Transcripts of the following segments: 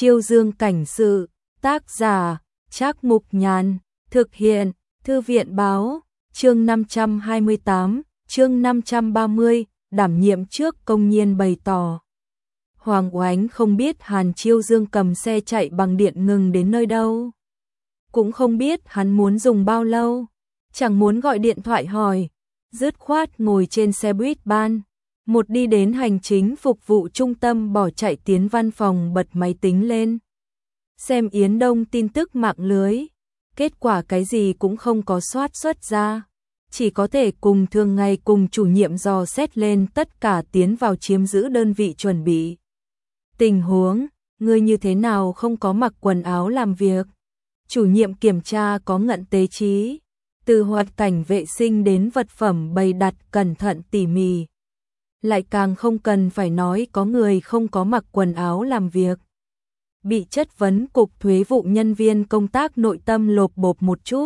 Chiêu Dương cảnh sự, tác giả, Trác Mục Nhàn, thực hiện, Thư viện báo, chương 528, chương 530, đảm nhiệm trước công nhiên bày tỏ. Hoàng Oánh không biết Hàn Chiêu Dương cầm xe chạy bằng điện ngừng đến nơi đâu. Cũng không biết hắn muốn dùng bao lâu, chẳng muốn gọi điện thoại hỏi, dứt khoát ngồi trên xe buýt ban. Một đi đến hành chính phục vụ trung tâm bỏ chạy tiến văn phòng bật máy tính lên. Xem Yến Đông tin tức mạng lưới, kết quả cái gì cũng không có soát xuất ra. Chỉ có thể cùng thường ngày cùng chủ nhiệm dò xét lên tất cả tiến vào chiếm giữ đơn vị chuẩn bị. Tình huống, ngươi như thế nào không có mặc quần áo làm việc? Chủ nhiệm kiểm tra có ngận tế trí, từ hoạt cảnh vệ sinh đến vật phẩm bày đặt cẩn thận tỉ mỉ. Lại càng không cần phải nói có người không có mặc quần áo làm việc. Bị chất vấn cục thuế vụ nhân viên công tác nội tâm lộp bộp một chút.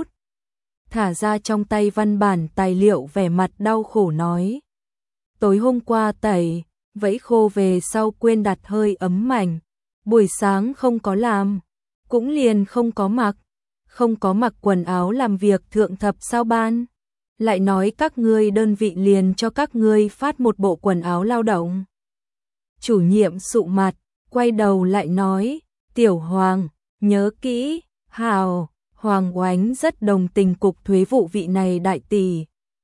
Thả ra trong tay văn bản tài liệu vẻ mặt đau khổ nói. Tối hôm qua tẩy, vẫy khô về sau quên đặt hơi ấm mảnh. Buổi sáng không có làm, cũng liền không có mặc. Không có mặc quần áo làm việc thượng thập sao ban. Lại nói các ngươi đơn vị liền cho các ngươi phát một bộ quần áo lao động. Chủ nhiệm sụ mặt, quay đầu lại nói, Tiểu Hoàng, nhớ kỹ, hào, Hoàng Oánh rất đồng tình cục thuế vụ vị này đại tỷ.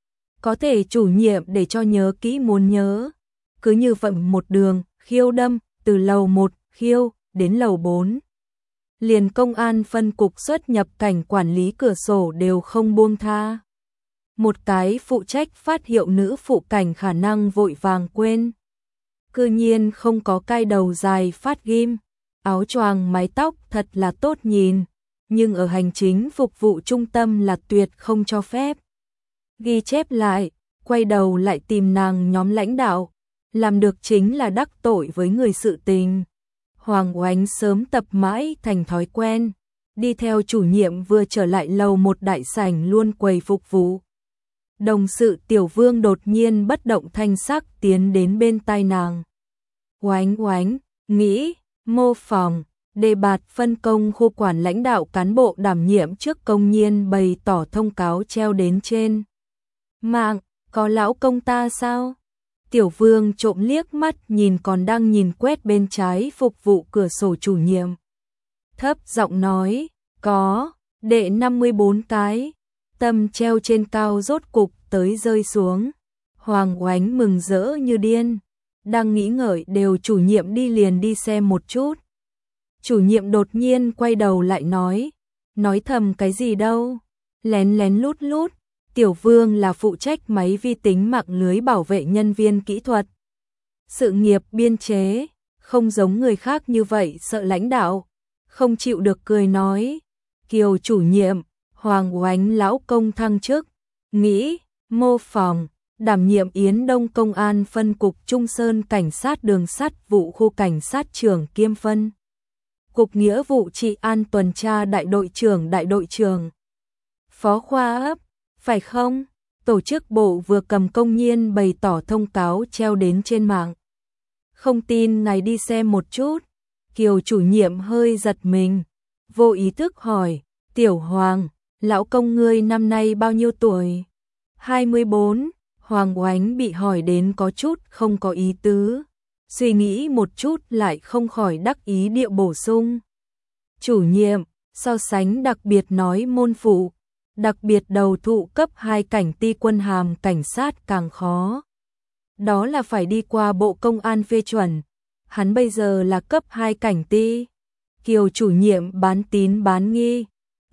Có thể chủ nhiệm để cho nhớ kỹ muốn nhớ. Cứ như vậy một đường, khiêu đâm, từ lầu 1, khiêu, đến lầu 4. Liền công an phân cục xuất nhập cảnh quản lý cửa sổ đều không buông tha. Một cái phụ trách phát hiệu nữ phụ cảnh khả năng vội vàng quên. Cư nhiên không có cai đầu dài phát ghim, áo choàng mái tóc thật là tốt nhìn, nhưng ở hành chính phục vụ trung tâm là tuyệt không cho phép. Ghi chép lại, quay đầu lại tìm nàng nhóm lãnh đạo, làm được chính là đắc tội với người sự tình. Hoàng Oánh sớm tập mãi thành thói quen, đi theo chủ nhiệm vừa trở lại lầu 1 đại sảnh luôn quầy phục vụ. Đồng sự Tiểu Vương đột nhiên bất động thanh sắc tiến đến bên tai nàng. Oánh Oánh, nghĩ, mô phỏng, đề bạt phân công khu quản lãnh đạo cán bộ đảm nhiệm trước công nhiên bày tỏ thông cáo treo đến trên mạng, có lão công ta sao? Tiểu Vương trộm liếc mắt nhìn còn đang nhìn quét bên trái phục vụ cửa sổ chủ nhiệm. Thấp giọng nói, có, đệ 54 cái. Tâm treo trên cao rốt cục tới rơi xuống. Hoàng Oánh mừng rỡ như điên. Đang nghĩ ngợi đều chủ nhiệm đi liền đi xem một chút. Chủ nhiệm đột nhiên quay đầu lại nói thầm cái gì đâu. Lén lén lút lút. Tiểu Vương là phụ trách máy vi tính mạng lưới bảo vệ nhân viên kỹ thuật. Sự nghiệp biên chế, không giống người khác như vậy sợ lãnh đạo. Không chịu được cười nói. Kiều chủ nhiệm, Hoàng Oánh lão công thăng chức, nghĩ, mô phỏng, đảm nhiệm Yến Đông công an phân cục Trung Sơn cảnh sát đường sắt vụ khu cảnh sát trưởng kiêm phân. Cục nghĩa vụ trị an tuần tra đại đội trưởng. Phó khoa ấp, phải không? Tổ chức bộ vừa cầm công nhiên bày tỏ thông cáo treo đến trên mạng. Không tin ngài đi xem một chút. Kiều chủ nhiệm hơi giật mình, vô ý thức hỏi, Tiểu Hoàng, lão công ngươi năm nay bao nhiêu tuổi? 24, Hoàng Oánh bị hỏi đến có chút không có ý tứ. Suy nghĩ một chút lại không khỏi đắc ý điệu bổ sung. Chủ nhiệm, so sánh đặc biệt nói môn phụ, đặc biệt đầu thụ cấp 2 cảnh ti quân hàm cảnh sát càng khó. Đó là phải đi qua bộ công an phê chuẩn. Hắn bây giờ là cấp 2 cảnh ti. Kiều chủ nhiệm bán tín bán nghi.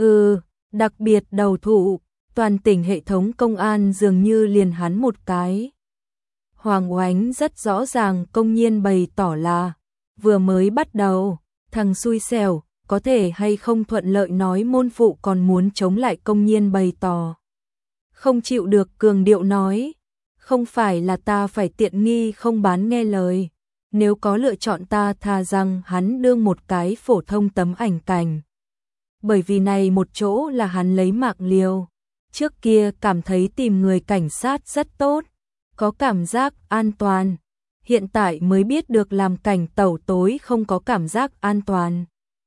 Đặc biệt đầu thụ, toàn tỉnh hệ thống công an dường như liền hắn một cái. Hoàng Oánh rất rõ ràng công nhiên bày tỏ là, vừa mới bắt đầu, thằng xui xẻo, có thể hay không thuận lợi nói môn phụ còn muốn chống lại công nhiên bày tỏ. Không chịu được cường điệu nói, không phải là ta phải tiện nghi không bán nghe lời, nếu có lựa chọn ta thà rằng hắn đương một cái phổ thông tấm ảnh cảnh. Bởi vì này một chỗ là hắn lấy mạng liều. Trước kia cảm thấy tìm người cảnh sát rất tốt, có cảm giác an toàn. hiện tại mới biết được làm cảnh tẩu tối không có cảm giác an toàn.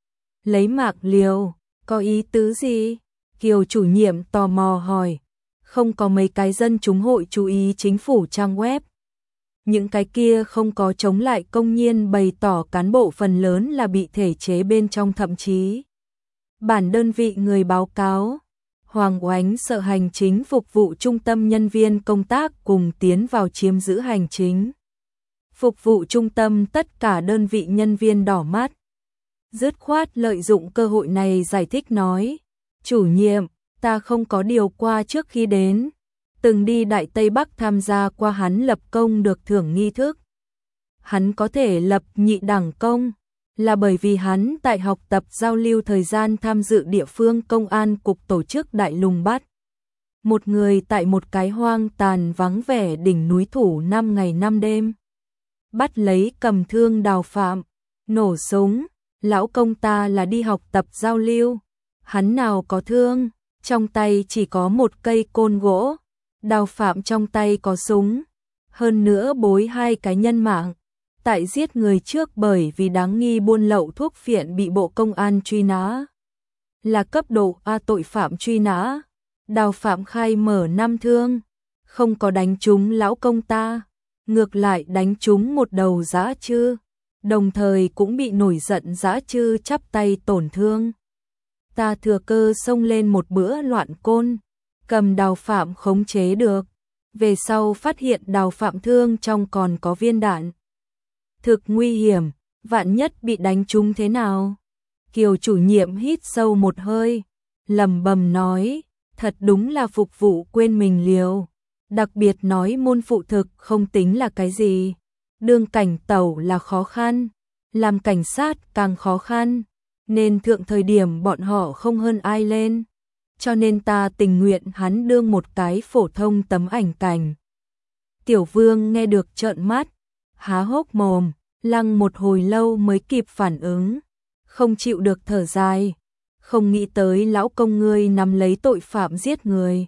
Lấy mạc liều, có ý tứ gì? Kiều chủ nhiệm tò mò hỏi. Không có mấy cái dân chúng hội chú ý chính phủ trang web. Những cái kia không có chống lại công nhiên bày tỏ cán bộ phần lớn là bị thể chế bên trong, thậm chí bản đơn vị người báo cáo. Hoàng Oánh sợ hành chính phục vụ trung tâm nhân viên công tác cùng tiến vào chiếm giữ hành chính phục vụ trung tâm, tất cả đơn vị nhân viên đỏ mắt. Dứt khoát lợi dụng cơ hội này giải thích nói, chủ nhiệm, ta không có điều qua trước khi đến, từng đi Đại Tây Bắc tham gia qua hắn lập công được thưởng nghi thức. Hắn có thể lập nhị đẳng công, là bởi vì hắn tại học tập giao lưu thời gian tham dự địa phương công an cục tổ chức đại lùng bắt một người tại một cái hoang tàn vắng vẻ đỉnh núi thủ 5 ngày 5 đêm. Bắt lấy cầm thương đào phạm, nổ súng, lão công ta là đi học tập giao lưu, hắn nào có thương, trong tay chỉ có một cây côn gỗ, đào phạm trong tay có súng, hơn nữa bối 2 cái nhân mạng. Tại giết người trước bởi vì đáng nghi buôn lậu thuốc phiện bị Bộ Công an truy nã. Là cấp độ A tội phạm truy nã. Đào phạm khai mở 5 thương, không có đánh trúng lão công ta, ngược lại đánh trúng một đầu dã chư, đồng thời cũng bị nổi giận dã chư chắp tay tổn thương. Ta thừa cơ xông lên một bữa loạn côn, cầm đào phạm khống chế được, về sau phát hiện đào phạm thương trong còn có viên đạn. Thực nguy hiểm, vạn nhất bị đánh trúng thế nào? Kiều chủ nhiệm hít sâu một hơi, lẩm bẩm nói, thật đúng là phục vụ quên mình liều. Đặc biệt nói môn phụ thực không tính là cái gì. Đương cảnh tẩu là khó khăn, làm cảnh sát càng khó khăn, nên thượng thời điểm bọn họ không hơn ai lên. Cho nên ta tình nguyện hắn đương một cái phổ thông tấm ảnh cảnh. Tiểu Vương nghe được trợn mắt, há hốc mồm, lăng một hồi lâu mới kịp phản ứng, không chịu được thở dài, không nghĩ tới lão công ngươi nắm lấy tội phạm giết người.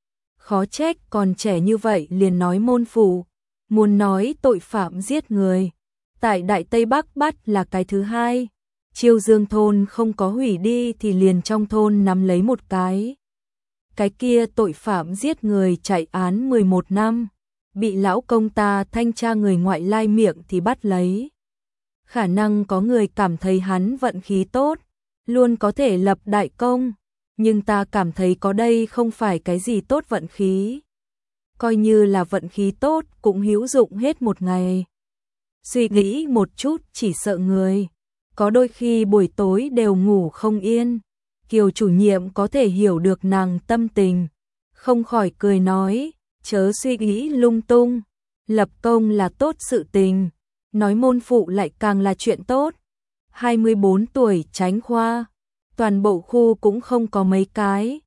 Khó trách còn trẻ như vậy liền nói môn phụ, muốn nói tội phạm giết người. Tại Đại Tây Bắc bắt là cái thứ hai, Chiêu Dương thôn không có hủy đi thì liền trong thôn nắm lấy một cái. Cái kia tội phạm giết người chạy án 11 năm. Bị lão công ta thanh tra người ngoại lai miệng thì bắt lấy. Khả năng có người cảm thấy hắn vận khí tốt, luôn có thể lập đại công, nhưng ta cảm thấy có đây không phải cái gì tốt vận khí. Coi như là vận khí tốt cũng hữu dụng hết một ngày. Suy nghĩ một chút chỉ sợ người, có đôi khi buổi tối đều ngủ không yên. Kiều chủ nhiệm có thể hiểu được nàng tâm tình, không khỏi cười nói, chớ suy nghĩ lung tung, lập công là tốt sự tình, nói môn phụ lại càng là chuyện tốt. 24 tuổi tránh khoa, toàn bộ khu cũng không có mấy cái.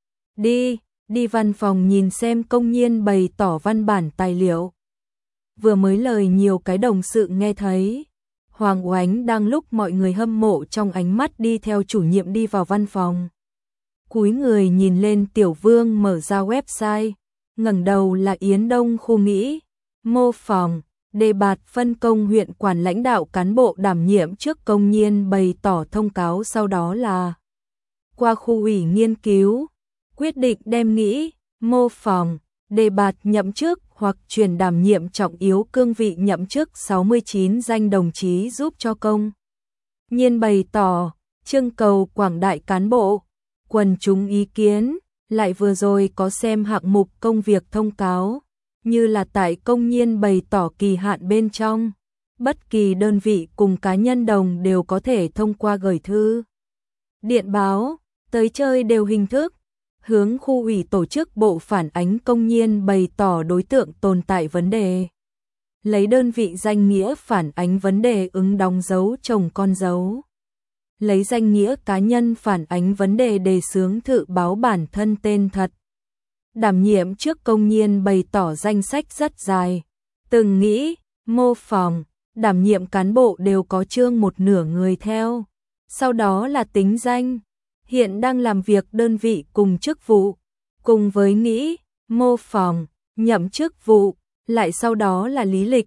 Đi văn phòng nhìn xem công nhân bày tỏ văn bản tài liệu. Vừa mới lời nhiều cái đồng sự nghe thấy. Hoàng Oánh đang lúc mọi người hâm mộ trong ánh mắt đi theo chủ nhiệm đi vào văn phòng. Cúi người nhìn lên Tiểu Vương mở ra website. Ngẩng đầu là Yến Đông khu nghĩ, mô phỏng, đề bạt phân công huyện quản lãnh đạo cán bộ đảm nhiệm trước công nhân bày tỏ thông cáo, sau đó là qua khu ủy nghiên cứu, quyết định đem nghĩ, mô phỏng, đề bạt nhậm chức hoặc chuyển đảm nhiệm trọng yếu cương vị nhậm chức 69 danh đồng chí giúp cho công nhân bày tỏ, trưng cầu quảng đại cán bộ, quần chúng ý kiến. Lại vừa rồi có xem hạng mục công việc thông cáo, như là tại công nhân bày tỏ kỳ hạn bên trong, bất kỳ đơn vị cùng cá nhân đồng đều có thể thông qua gửi thư, điện báo, tới chơi đều hình thức, hướng khu ủy tổ chức bộ phản ánh công nhân bày tỏ đối tượng tồn tại vấn đề. Lấy đơn vị danh nghĩa phản ánh vấn đề ứng đóng dấu chồng con dấu. Lấy danh nghĩa cá nhân phản ánh vấn đề đề xướng tự báo bản thân tên thật. Đảm nhiệm trước công nhân bày tỏ danh sách rất dài. Từng nghĩ, mô phỏng, đảm nhiệm cán bộ đều có chương một nửa người theo. Sau đó là tính danh. Hiện đang làm việc đơn vị cùng chức vụ. Cùng với nghĩ, mô phỏng, nhậm chức vụ. Lại sau đó là lý lịch.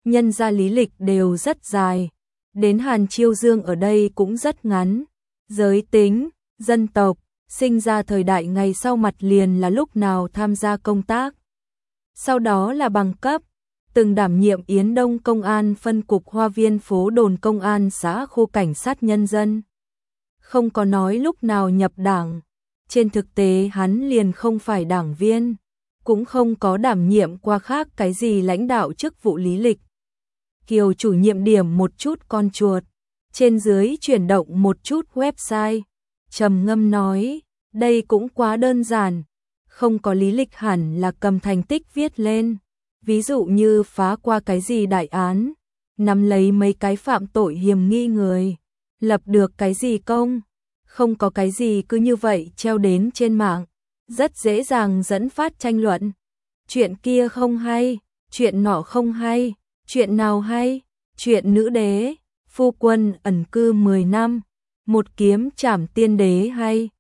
nhân gia lý lịch đều rất dài, đến Hàn Chiêu Dương ở đây cũng rất ngắn. Giới tính, dân tộc, sinh ra thời đại ngày sau mặt liền là lúc nào tham gia công tác. Sau đó là bằng cấp, từng đảm nhiệm Yến Đông Công an phân cục Hoa Viên phố đồn Công an xã khu cảnh sát nhân dân. Không có nói lúc nào nhập đảng, trên thực tế hắn liền không phải đảng viên, cũng không có đảm nhiệm qua khác cái gì lãnh đạo chức vụ lý lịch. Kiều chủ nhiệm điểm một chút con chuột, trên dưới chuyển động một chút website, trầm ngâm nói, đây cũng quá đơn giản, không có lý lịch hẳn là cầm thành tích viết lên, ví dụ như phá qua cái gì đại án, nắm lấy mấy cái phạm tội hiểm nghi người, lập được cái gì công, không có cái gì cứ như vậy treo đến trên mạng, rất dễ dàng dẫn phát tranh luận. Chuyện kia không hay, chuyện nọ không hay, chuyện nào hay, chuyện nữ đế, phu quân ẩn cư 10 năm, một kiếm trảm tiên đế hay.